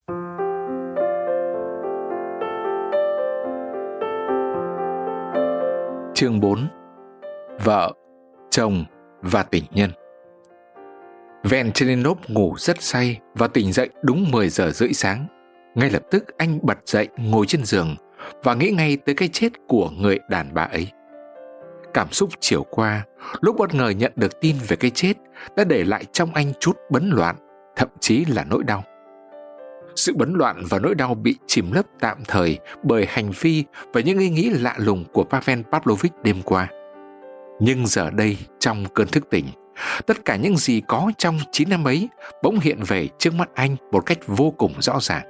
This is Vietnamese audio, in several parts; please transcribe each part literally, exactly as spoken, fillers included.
Chương bốn. Vợ, chồng và tình nhân. Venchenenov ngủ rất say và tỉnh dậy đúng mười giờ rưỡi sáng. Ngay lập tức anh bật dậy ngồi trên giường và nghĩ ngay tới cái chết của người đàn bà ấy. Cảm xúc chiều qua, lúc bất ngờ nhận được tin về cái chết, đã để lại trong anh chút bấn loạn, thậm chí là nỗi đau. Sự bấn loạn và nỗi đau bị chìm lấp tạm thời bởi hành vi và những ý nghĩ lạ lùng của Pavel Pavlovich đêm qua. Nhưng giờ đây, trong cơn thức tỉnh, tất cả những gì có trong chín năm ấy bỗng hiện về trước mắt anh một cách vô cùng rõ ràng.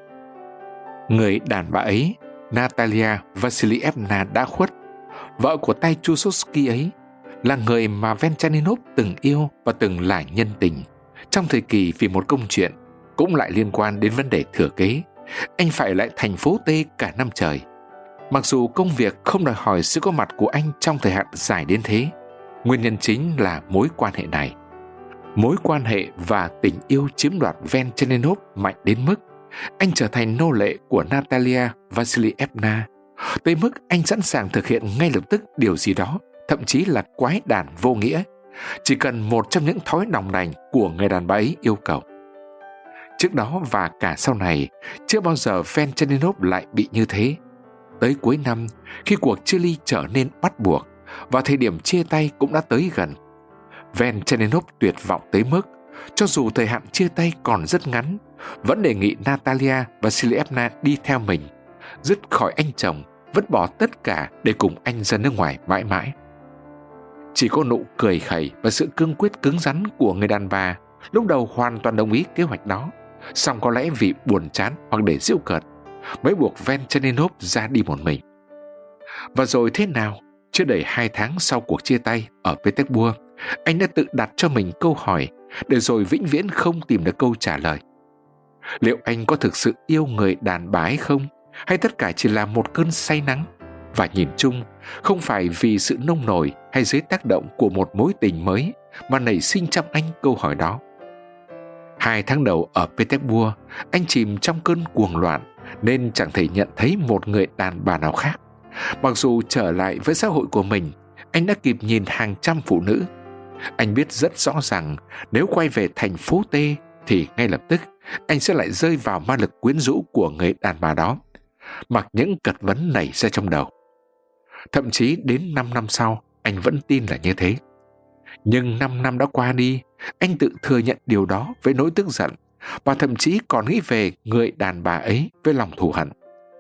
Người đàn bà ấy, Natalia Vasilievna đã khuất. Vợ của tay Chusovsky ấy là người mà Venchenenov từng yêu và từng là nhân tình trong thời kỳ vì một công chuyện cũng lại liên quan đến vấn đề thừa kế. Anh phải lại thành phố T cả năm trời. Mặc dù công việc không đòi hỏi sự có mặt của anh trong thời hạn dài đến thế, nguyên nhân chính là mối quan hệ này. Mối quan hệ và tình yêu chiếm đoạt Venchenenov mạnh đến mức anh trở thành nô lệ của Natalia Vasilievna, tới mức anh sẵn sàng thực hiện ngay lập tức điều gì đó, thậm chí là quái đản vô nghĩa, chỉ cần một trong những thói đòng đành của người đàn bà ấy yêu cầu. Trước đó và cả sau này, chưa bao giờ Venchenenov lại bị như thế. Tới cuối năm, khi cuộc chia ly trở nên bắt buộc và thời điểm chia tay cũng đã tới gần, Venchenenov tuyệt vọng tới mức, cho dù thời hạn chia tay còn rất ngắn, vẫn đề nghị Natalia Vasilievna đi theo mình, dứt khỏi anh chồng, vứt bỏ tất cả để cùng anh ra nước ngoài mãi mãi. Chỉ có nụ cười khẩy và sự cương quyết cứng rắn của người đàn bà lúc đầu hoàn toàn đồng ý kế hoạch đó, song có lẽ vì buồn chán hoặc để giễu cợt mới buộc Venchenenov ra đi một mình. Và rồi thế nào? Chưa đầy hai tháng sau cuộc chia tay ở Petersburg, anh đã tự đặt cho mình câu hỏi để rồi vĩnh viễn không tìm được câu trả lời. Liệu anh có thực sự yêu người đàn bà ấy không? Hay tất cả chỉ là một cơn say nắng? Và nhìn chung, không phải vì sự nông nổi hay dưới tác động của một mối tình mới mà nảy sinh trong anh câu hỏi đó. Hai tháng đầu ở Petersburg, anh chìm trong cơn cuồng loạn nên chẳng thể nhận thấy một người đàn bà nào khác. Mặc dù trở lại với xã hội của mình, anh đã kịp nhìn hàng trăm phụ nữ. Anh biết rất rõ rằng nếu quay về thành phố T thì ngay lập tức anh sẽ lại rơi vào ma lực quyến rũ của người đàn bà đó, mặc những cật vấn nảy ra trong đầu. Thậm chí đến năm năm sau, anh vẫn tin là như thế. Nhưng năm năm đã qua đi, anh tự thừa nhận điều đó với nỗi tức giận và thậm chí còn nghĩ về người đàn bà ấy với lòng thù hận.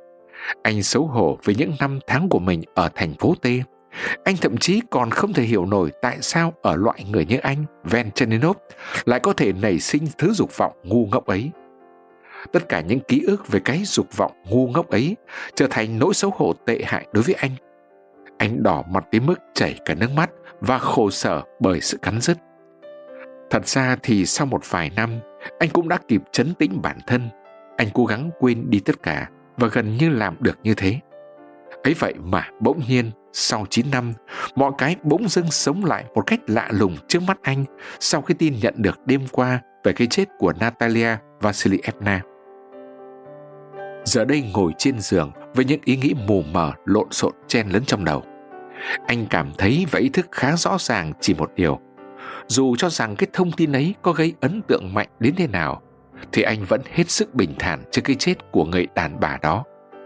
Anh xấu hổ với những năm tháng của mình ở thành phố T. Anh thậm chí còn không thể hiểu nổi tại sao ở loại người như anh, Venchenenov, lại có thể nảy sinh thứ dục vọng ngu ngốc ấy. Tất cả những ký ức về cái dục vọng ngu ngốc ấy trở thành nỗi xấu hổ tệ hại đối với anh. Anh đỏ mặt tới mức chảy cả nước mắt và khổ sở bởi sự cắn rứt. Thật ra thì sau một vài năm, anh cũng đã kịp trấn tĩnh bản thân. Anh cố gắng quên đi tất cả và gần như làm được như thế. Ấy vậy mà bỗng nhiên, sau chín năm, mọi cái bỗng dưng sống lại một cách lạ lùng trước mắt anh sau khi tin nhận được đêm qua về cái chết của Natalia Vasilievna. Giờ đây ngồi trên giường với những ý nghĩ mù mờ lộn xộn chen lẫn trong đầu, anh cảm thấy và ý thức khá rõ ràng chỉ một điều: dù cho rằng cái thông tin ấy có gây ấn tượng mạnh đến thế nào, thì anh vẫn hết sức bình thản trước cái chết của người đàn bà đó.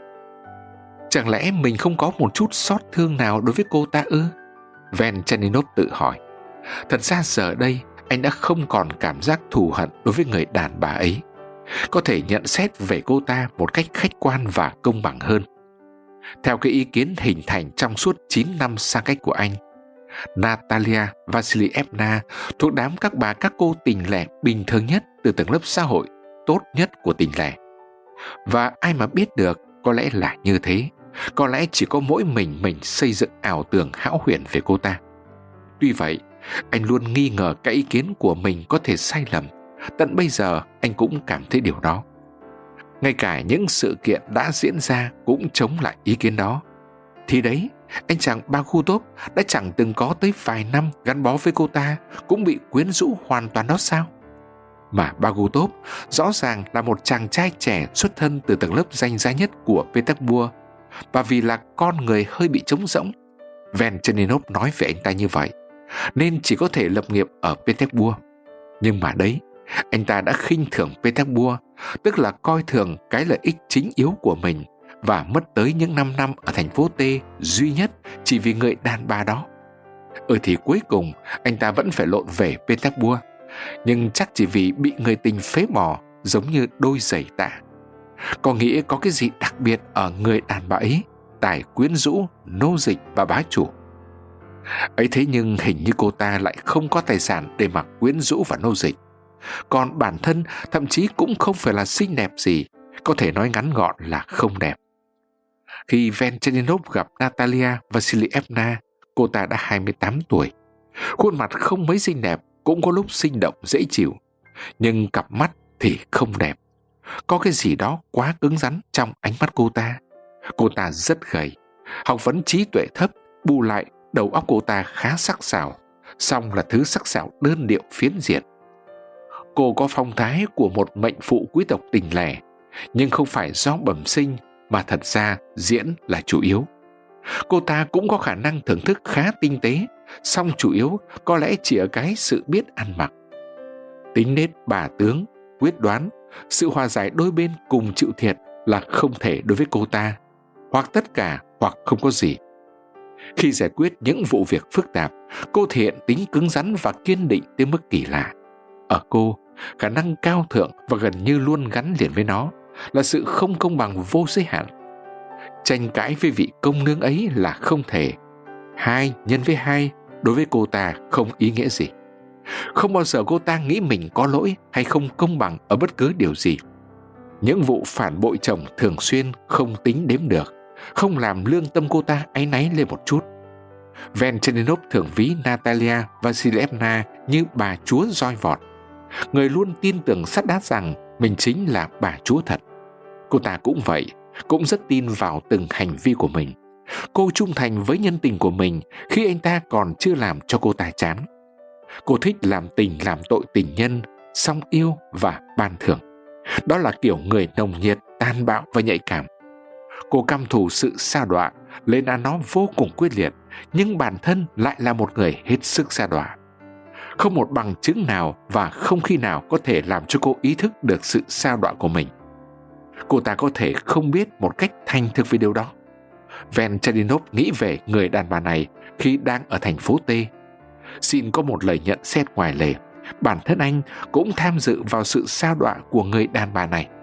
Chẳng lẽ mình không có một chút xót thương nào đối với cô ta ư? Venchenenov tự hỏi. Thật ra giờ đây anh đã không còn cảm giác thù hận đối với người đàn bà ấy. Có thể nhận xét về cô ta một cách khách quan và công bằng hơn. Theo cái ý kiến hình thành trong suốt chín năm xa cách của anh, Natalia Vasilievna thuộc đám các bà các cô tình lẻ bình thường nhất từ tầng lớp xã hội tốt nhất của tình lẻ. Và ai mà biết được, có lẽ là như thế. Có lẽ chỉ có mỗi mình mình xây dựng ảo tưởng hão huyền về cô ta. Tuy vậy, anh luôn nghi ngờ cái ý kiến của mình có thể sai lầm. Tận bây giờ anh cũng cảm thấy điều đó. Ngay cả những sự kiện đã diễn ra cũng chống lại ý kiến đó. Thì đấy, anh chàng Bagutov đã chẳng từng có tới vài năm gắn bó với cô ta cũng bị quyến rũ hoàn toàn đó sao? mà Bagutov rõ ràng là một chàng trai trẻ xuất thân từ tầng lớp danh giá nhất của Petersburg, và vì là con người hơi bị trống rỗng, Venchaninov nói về anh ta như vậy, nên chỉ có thể lập nghiệp ở Petersburg. Nhưng mà đấy, anh ta đã khinh thường Petersburg, tức là coi thường cái lợi ích chính yếu của mình, và mất tới những năm năm ở thành phố T duy nhất chỉ vì người đàn bà đó. Ừ thì cuối cùng anh ta vẫn phải lộn về Petersburg, nhưng chắc chỉ vì bị người tình phế bỏ giống như đôi giày tạ. Có nghĩa có cái gì đặc biệt ở người đàn bà ấy, tài quyến rũ, nô dịch và bá chủ. Ấy thế nhưng hình như cô ta lại không có tài sản để mà quyến rũ và nô dịch. Còn bản thân thậm chí cũng không phải là xinh đẹp gì, có thể nói ngắn gọn là không đẹp. Khi Venchaninov gặp Natalia Vasilievna, cô ta đã hai mươi tám tuổi. Khuôn mặt không mấy xinh đẹp, cũng có lúc sinh động dễ chịu, nhưng cặp mắt thì không đẹp. Có cái gì đó quá cứng rắn trong ánh mắt cô ta. Cô ta rất gầy, học vấn trí tuệ thấp, bù lại đầu óc cô ta khá sắc sảo, song là thứ sắc sảo đơn điệu phiến diện. Cô có phong thái của một mệnh phụ quý tộc tỉnh lẻ, nhưng không phải do bẩm sinh, mà thật ra diễn là chủ yếu. Cô ta cũng có khả năng thưởng thức khá tinh tế, song chủ yếu có lẽ chỉ ở cái sự biết ăn mặc. Tính nết bà tướng, quyết đoán, sự hòa giải đôi bên cùng chịu thiệt là không thể đối với cô ta, hoặc tất cả hoặc không có gì. Khi giải quyết những vụ việc phức tạp, cô thể hiện tính cứng rắn và kiên định tới mức kỳ lạ. Ở cô, khả năng cao thượng và gần như luôn gắn liền với nó là sự không công bằng vô giới hạn. Tranh cãi với vị công nương ấy là không thể. Hai nhân với hai đối với cô ta không ý nghĩa gì. Không bao giờ cô ta nghĩ mình có lỗi hay không công bằng ở bất cứ điều gì. Những vụ phản bội chồng thường xuyên không tính đếm được, không làm lương tâm cô ta áy náy lên một chút. Venchaninov thường ví Natalia Vasilievna như bà chúa roi vọt. Người luôn tin tưởng sắt đá rằng mình chính là bà chúa thật. Cô ta cũng vậy, cũng rất tin vào từng hành vi của mình. Cô trung thành với nhân tình của mình khi anh ta còn chưa làm cho cô ta chán. Cô thích làm tình làm tội tình nhân, song yêu và ban thưởng. Đó là kiểu người nồng nhiệt, tàn bạo và nhạy cảm. Cô căm thù sự sa đọa, lên án nó vô cùng quyết liệt, nhưng bản thân lại là một người hết sức sa đọa. Không một bằng chứng nào và không khi nào có thể làm cho cô ý thức được sự sa đọa của mình. Cô ta có thể không biết một cách thành thực về điều đó. Venchaninov nghĩ về người đàn bà này khi đang ở thành phố T. Xin có một lời nhận xét ngoài lề, bản thân anh cũng tham dự vào sự sa đọa của người đàn bà này.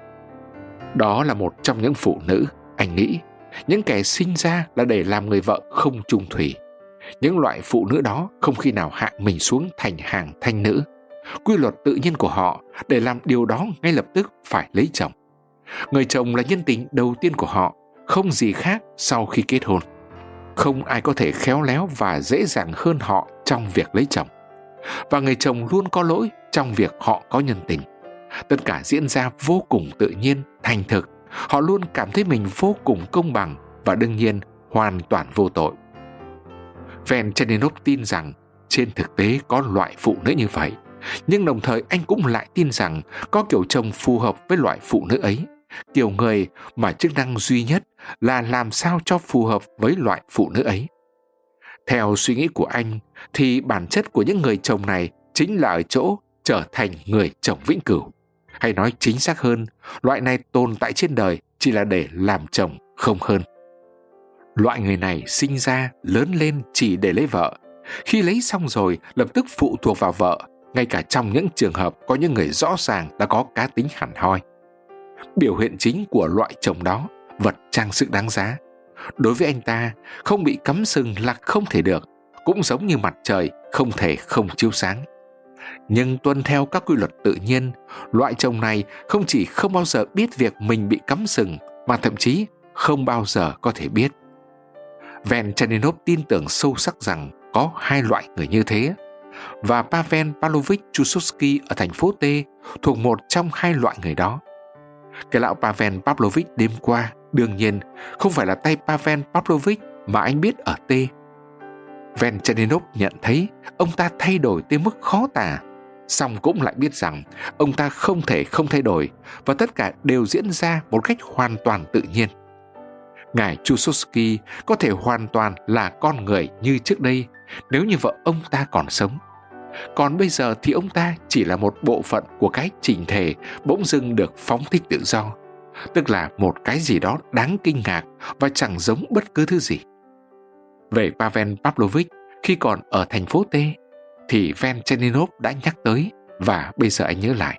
Đó là một trong những phụ nữ, anh nghĩ, những kẻ sinh ra là để làm người vợ không chung thủy. Những loại phụ nữ đó không khi nào hạ mình xuống thành hàng thanh nữ. Quy luật tự nhiên của họ để làm điều đó ngay lập tức phải lấy chồng. Người chồng là nhân tình đầu tiên của họ, không gì khác sau khi kết hôn. Không ai có thể khéo léo và dễ dàng hơn họ trong việc lấy chồng. Và người chồng luôn có lỗi trong việc họ có nhân tình. Tất cả diễn ra vô cùng tự nhiên, thành thực. Họ luôn cảm thấy mình vô cùng công bằng và đương nhiên hoàn toàn vô tội. Venchaninov tin rằng trên thực tế có loại phụ nữ như vậy, nhưng đồng thời anh cũng lại tin rằng có kiểu chồng phù hợp với loại phụ nữ ấy, kiểu người mà chức năng duy nhất là làm sao cho phù hợp với loại phụ nữ ấy. Theo suy nghĩ của anh thì bản chất của những người chồng này chính là ở chỗ trở thành người chồng vĩnh cửu. Hay nói chính xác hơn, loại này tồn tại trên đời chỉ là để làm chồng, không hơn. Loại người này sinh ra, lớn lên chỉ để lấy vợ. Khi lấy xong rồi, lập tức phụ thuộc vào vợ, ngay cả trong những trường hợp có những người rõ ràng đã có cá tính hẳn hoi. Biểu hiện chính của loại chồng đó, vật trang sức đáng giá. Đối với anh ta, không bị cắm sừng là không thể được, cũng giống như mặt trời không thể không chiếu sáng. Nhưng tuân theo các quy luật tự nhiên, loại chồng này không chỉ không bao giờ biết việc mình bị cắm sừng, mà thậm chí không bao giờ có thể biết. Venchaninov tin tưởng sâu sắc rằng có hai loại người như thế, và Pavel Pavlovich Chusovsky ở thành phố T thuộc một trong hai loại người đó. Cái lão Pavel Pavlovich đêm qua đương nhiên không phải là tay Pavel Pavlovich mà anh biết ở T. Venchaninov nhận thấy ông ta thay đổi tới mức khó tả. song cũng lại biết rằng ông ta không thể không thay đổi và tất cả đều diễn ra một cách hoàn toàn tự nhiên. Ngài Chusovsky có thể hoàn toàn là con người như trước đây nếu như vợ ông ta còn sống. Còn bây giờ thì ông ta chỉ là một bộ phận của cái chỉnh thể bỗng dưng được phóng thích tự do, tức là một cái gì đó đáng kinh ngạc và chẳng giống bất cứ thứ gì. Về Pavel Pavlovich khi còn ở thành phố T thì Venchenninov đã nhắc tới và bây giờ anh nhớ lại.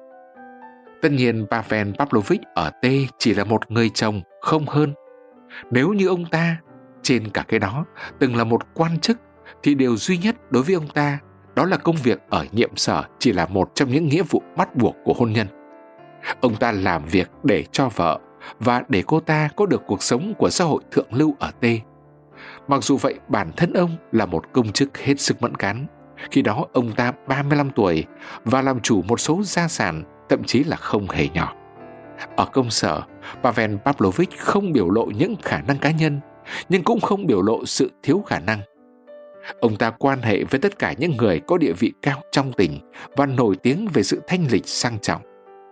Tất nhiên Pavel Pavlovich ở T chỉ là một người chồng, không hơn. Nếu như ông ta, trên cả cái đó, từng là một quan chức thì điều duy nhất đối với ông ta đó là công việc ở nhiệm sở chỉ là một trong những nghĩa vụ bắt buộc của hôn nhân. Ông ta làm việc để cho vợ và để cô ta có được cuộc sống của xã hội thượng lưu ở T. Mặc dù vậy, bản thân ông là một công chức hết sức mẫn cán. Khi đó ông ta ba mươi lăm tuổi và làm chủ một số gia sản, thậm chí là không hề nhỏ. Ở công sở, Pavel Pavlovich không biểu lộ những khả năng cá nhân, nhưng cũng không biểu lộ sự thiếu khả năng. Ông ta quan hệ với tất cả những người có địa vị cao trong tỉnh và nổi tiếng về sự thanh lịch sang trọng.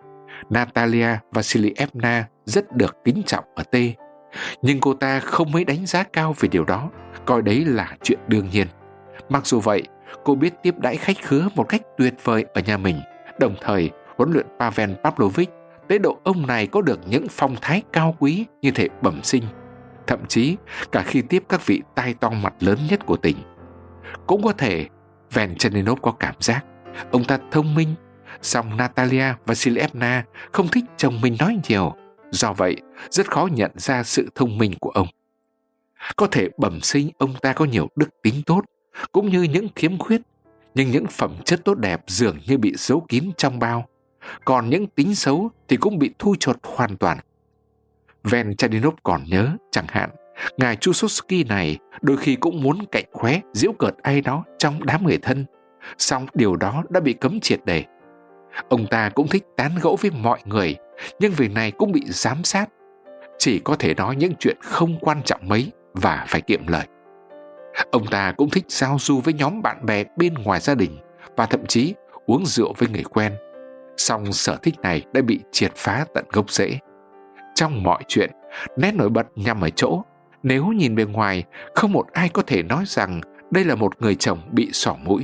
Natalia Vasilievna rất được kính trọng ở T, nhưng cô ta không mấy đánh giá cao về điều đó, coi đấy là chuyện đương nhiên. Mặc dù vậy, cô biết tiếp đãi khách khứa một cách tuyệt vời ở nhà mình, đồng thời huấn luyện Pavel Pavlovich tới độ ông này có được những phong thái cao quý như thể bẩm sinh, thậm chí cả khi tiếp các vị tai to mặt lớn nhất của tỉnh. Cũng có thể Venchenninov có cảm giác ông ta thông minh, song Natalia Vasilievna không thích chồng mình nói nhiều, do vậy rất khó nhận ra sự thông minh của ông. Có thể bẩm sinh ông ta có nhiều đức tính tốt, cũng như những khiếm khuyết, nhưng những phẩm chất tốt đẹp dường như bị giấu kín trong bao, còn những tính xấu thì cũng bị thu chột hoàn toàn. Venchenninov còn nhớ, chẳng hạn, ngài Chusovsky này đôi khi cũng muốn cạnh khóe giễu cợt ai đó trong đám người thân, song điều đó đã bị cấm triệt để. Ông ta cũng thích tán gẫu với mọi người, nhưng việc này cũng bị giám sát, chỉ có thể nói những chuyện không quan trọng mấy và phải kiệm lời. Ông ta cũng thích giao du với nhóm bạn bè bên ngoài gia đình và thậm chí uống rượu với người quen, song sở thích này đã bị triệt phá tận gốc rễ. Trong mọi chuyện, nét nổi bật nằm ở chỗ nếu nhìn bề ngoài, không một ai có thể nói rằng đây là một người chồng bị xỏ mũi.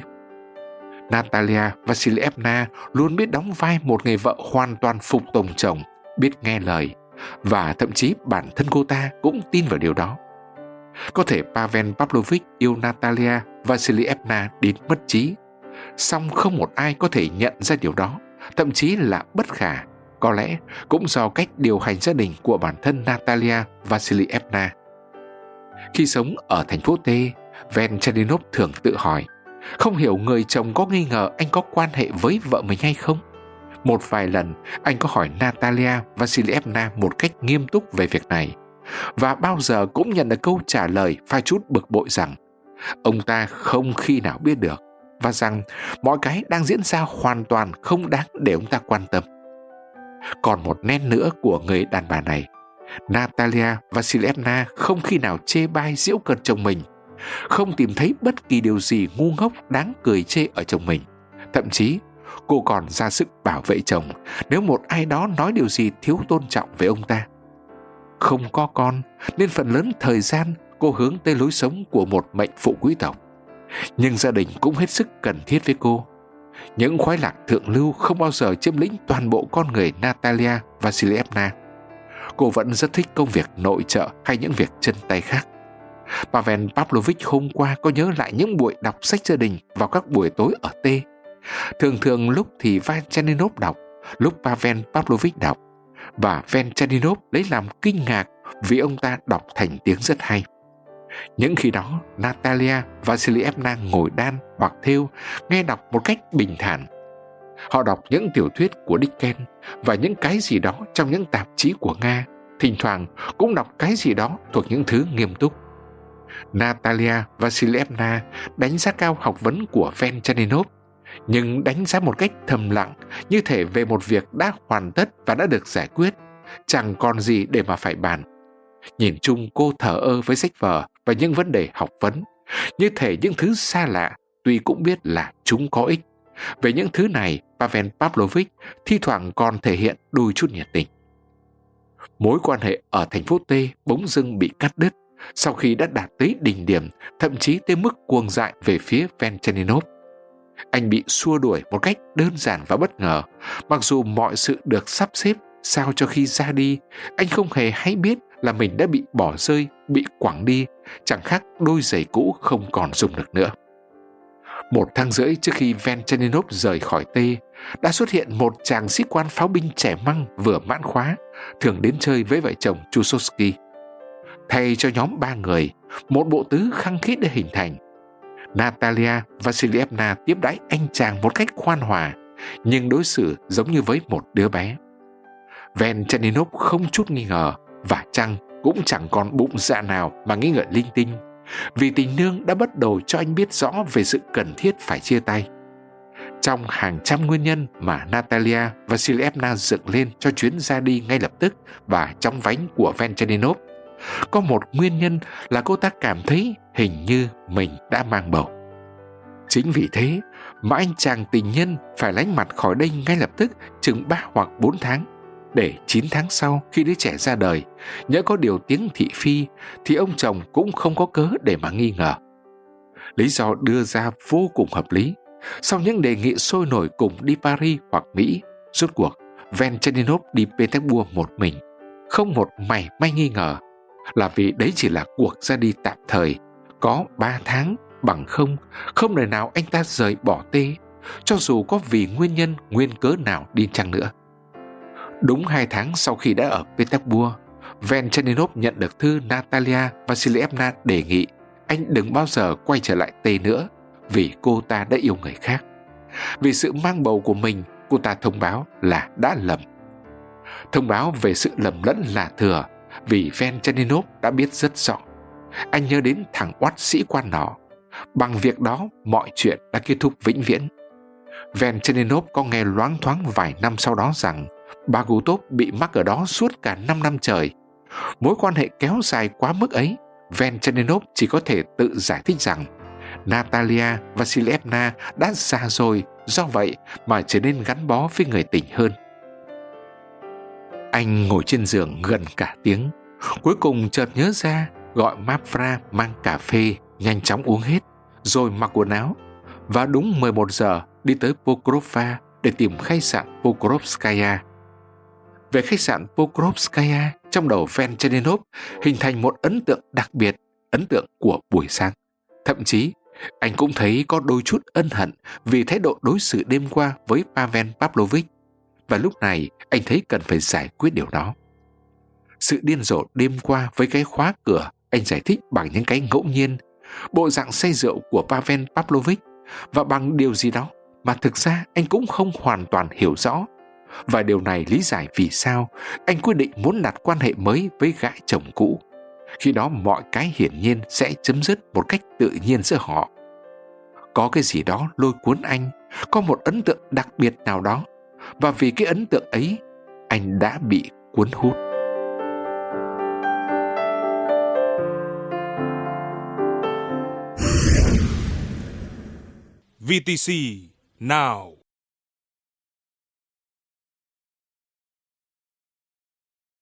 Natalia Vasilievna luôn biết đóng vai một người vợ hoàn toàn phục tùng chồng, biết nghe lời, và thậm chí bản thân cô ta cũng tin vào điều đó. Có thể Pavel Pavlovich yêu Natalia Vasilievna đến mất trí, song không một ai có thể nhận ra điều đó, thậm chí là bất khả, có lẽ cũng do cách điều hành gia đình của bản thân Natalia Vasilievna. Khi sống ở thành phố T, Venchenninov thường tự hỏi, không hiểu người chồng có nghi ngờ anh có quan hệ với vợ mình hay không. Một vài lần, anh có hỏi Natalia Vasilievna một cách nghiêm túc về việc này, và bao giờ cũng nhận được câu trả lời pha chút bực bội rằng ông ta không khi nào biết được, và rằng mọi cái đang diễn ra hoàn toàn không đáng để ông ta quan tâm. Còn một nét nữa của người đàn bà này, Natalia Vasilievna không khi nào chê bai giễu cợt chồng mình, không tìm thấy bất kỳ điều gì ngu ngốc đáng cười chê ở chồng mình. Thậm chí, cô còn ra sức bảo vệ chồng nếu một ai đó nói điều gì thiếu tôn trọng về ông ta. Không có con, nên phần lớn thời gian cô hướng tới lối sống của một mệnh phụ quý tộc. Nhưng gia đình cũng hết sức cần thiết với cô. Những khoái lạc thượng lưu không bao giờ chiếm lĩnh toàn bộ con người Natalia Vasilievna. Cô vẫn rất thích công việc nội trợ hay những việc chân tay khác. Pavel Pavlovich hôm qua có nhớ lại những buổi đọc sách gia đình vào các buổi tối ở T. Thường thường lúc thì Venchenninov đọc, lúc Pavel Pavlovich đọc, và Venchenninov lấy làm kinh ngạc vì ông ta đọc thành tiếng rất hay. Những khi đó, Natalia Vasilievna ngồi đan hoặc thêu, nghe đọc một cách bình thản. Họ đọc những tiểu thuyết của Dickens và những cái gì đó trong những tạp chí của Nga, thỉnh thoảng cũng đọc cái gì đó thuộc những thứ nghiêm túc. Natalia Vasilievna đánh giá cao học vấn của Venchenninov, nhưng đánh giá một cách thầm lặng, như thể về một việc đã hoàn tất và đã được giải quyết, chẳng còn gì để mà phải bàn. Nhìn chung cô thờ ơ với sách vở và những vấn đề học vấn, như thể những thứ xa lạ, tuy cũng biết là chúng có ích, Về những thứ này, Pavel Pavlovich thi thoảng còn thể hiện đôi chút nhiệt tình. Mối quan hệ ở thành phố T bỗng dưng bị cắt đứt sau khi đã đạt tới đỉnh điểm, thậm chí tới mức cuồng dại về phía Venchaninov. Anh bị xua đuổi một cách đơn giản và bất ngờ, mặc dù mọi sự được sắp xếp sao cho khi ra đi, anh không hề hay biết là mình đã bị bỏ rơi, bị quẳng đi, chẳng khác đôi giày cũ không còn dùng được nữa. Một tháng rưỡi trước khi Venchaninov rời khỏi T, đã xuất hiện một chàng sĩ quan pháo binh trẻ măng vừa mãn khóa, thường đến chơi với vợ chồng Chusovsky. Thay cho nhóm ba người, một bộ tứ khăng khít đã hình thành. Natalia Vasilievna tiếp đãi anh chàng một cách khoan hòa, nhưng đối xử giống như với một đứa bé. Venchaninov không chút nghi ngờ, và chăng cũng chẳng còn bụng dạ nào mà nghĩ ngợi linh tinh, vì tình nương đã bắt đầu cho anh biết rõ về sự cần thiết phải chia tay. Trong hàng trăm nguyên nhân mà Natalia Vasilievna dựng lên cho chuyến ra đi ngay lập tức và chóng vánh của Venchaninov, có một nguyên nhân là cô ta cảm thấy hình như mình đã mang bầu. Chính vì thế mà anh chàng tình nhân phải lánh mặt khỏi đây ngay lập tức chừng ba hoặc bốn tháng, để chín tháng sau khi đứa trẻ ra đời, nhỡ có điều tiếng thị phi thì ông chồng cũng không có cớ để mà nghi ngờ. Lý do đưa ra vô cùng hợp lý. Sau những đề nghị sôi nổi cùng đi Paris hoặc Mỹ, rốt cuộc Venchaninov đi Petersburg một mình, không một mảy may nghi ngờ, là vì đấy chỉ là cuộc ra đi tạm thời, có ba tháng, bằng không, không đời nào anh ta rời bỏ T, cho dù có vì nguyên nhân nguyên cớ nào đi chăng nữa. Đúng hai tháng sau khi đã ở Petersburg, Venchaninov nhận được thư Natalia Vasilievna đề nghị anh đừng bao giờ quay trở lại T nữa, vì cô ta đã yêu người khác. Vì sự mang bầu của mình, cô ta thông báo là đã lầm. Thông báo về sự lầm lẫn là thừa, vì Venchaninov đã biết rất rõ. Anh nhớ đến thằng oắt sĩ quan nọ. Bằng việc đó, mọi chuyện đã kết thúc vĩnh viễn. Venchaninov có nghe loáng thoáng vài năm sau đó rằng Bagutov bị mắc ở đó suốt cả năm năm trời. Mối quan hệ kéo dài quá mức ấy, Venchaninov chỉ có thể tự giải thích rằng Natalia Vasilievna đã già rồi, do vậy mà trở nên gắn bó với người tình hơn. Anh ngồi trên giường gần cả tiếng, cuối cùng chợt nhớ ra gọi Mavra mang cà phê, nhanh chóng uống hết, rồi mặc quần áo, và đúng mười một giờ đi tới Pokrova để tìm khách sạn Pokrovskaya. Về khách sạn Pokrovskaya, trong đầu Venchaninov hình thành một ấn tượng đặc biệt, ấn tượng của buổi sáng. Thậm chí, anh cũng thấy có đôi chút ân hận vì thái độ đối xử đêm qua với Pavel Pavlovich, và lúc này anh thấy cần phải giải quyết điều đó. Sự điên rồ đêm qua với cái khóa cửa anh giải thích bằng những cái ngẫu nhiên, bộ dạng say rượu của Pavel Pavlovich, và bằng điều gì đó mà thực ra anh cũng không hoàn toàn hiểu rõ. Và điều này lý giải vì sao anh quyết định muốn đặt quan hệ mới với gã chồng cũ. Khi đó mọi cái hiển nhiên sẽ chấm dứt một cách tự nhiên giữa họ. Có cái gì đó lôi cuốn anh, có một ấn tượng đặc biệt nào đó, và vì cái ấn tượng ấy, anh đã bị cuốn hút. vê tê xê Now.